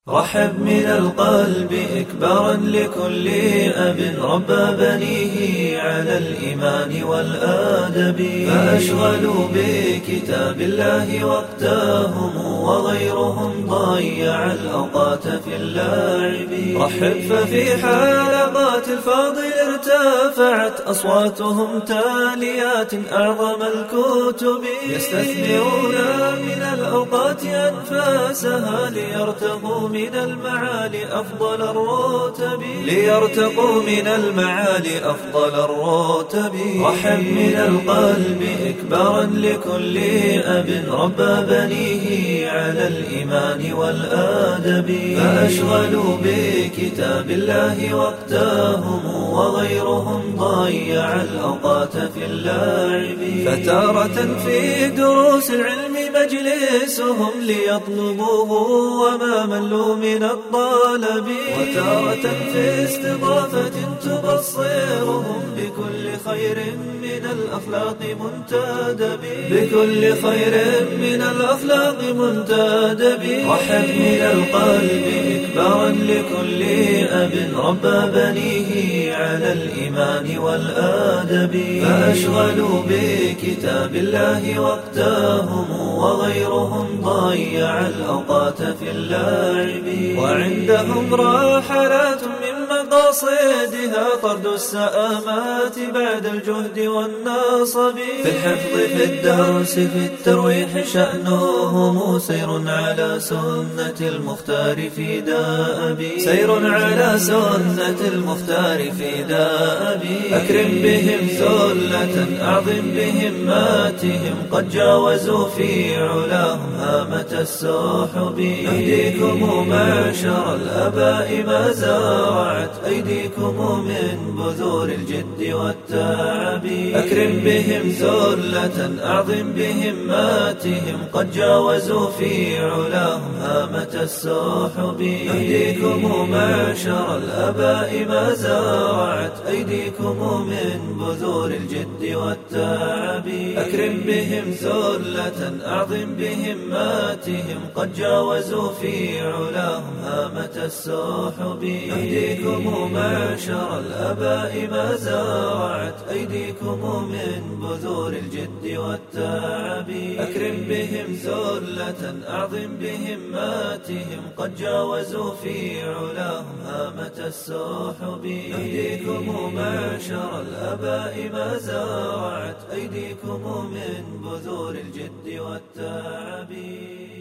رحب من القلب إكبارا لكل أب ربى بنيه على الإيمان والآدب، فأشغلوا بكتاب الله وقتهم وغيرهم ضيع الأوقات في اللعب. رحب ففي حلقات الفاضل ارتفعت أصواتهم تاليات أعظم الكتب، يستثمرون من الأوقات أنفاسها ليرتقوا من المعالي أفضل الرتب. رحب من القلب إكبارا لكل أب ربى بنيه على الإيمان والآدب، فأشغلوا بكتاب الله وقتهم وغيرهم ضيع الأوقات في اللعب. فتارة في دروس العلم مجلسهم ليطلبوه وما ملوا من الطلب، وتارة في استضافة تبصرهم بكل خير من الأخلاق منتدب. رحب من القلب إكبارا لكل أب ربى بنيه على الإيمان والآدب، فأشغلوا بكتاب الله وقتهم وغيرهم ضيع الأوقات في اللعب. وعندهم راحلات من مقاصدها طرد السآمات بعد الجهد والنصب، في الحفظ في الدرس في الترويح شأنهم سير على سنة المختار في دأب. أكرم بهم ذلة أعظم بهماتهم، قد جاوزوا في علاهم هامة السحب. نهديكم معشر الآباء ما زرعت أيديكم من بذور الجد والتعب. أكرم بهم ذلة أعظم بهماتهم، قد جاوزوا في علاهم هامة السحب. نهديكم معشر الآباء ما زرعت أيديكم من بذور الجد والتعب. أكرم بهم ذلة أعظم بهماتهم، قد جاوزوا في علاهم هامة السحب. نهديكم معشر الآباء ما زرعت أيديكم من بذور الجد والتعب. أكرم بهم ذلة أعظم بهماتهم، قد جاوزوا في علاهم هامة السحب. نهديكم معشر الآباء ما زرعت أيديكم من بذور الجد والتعب.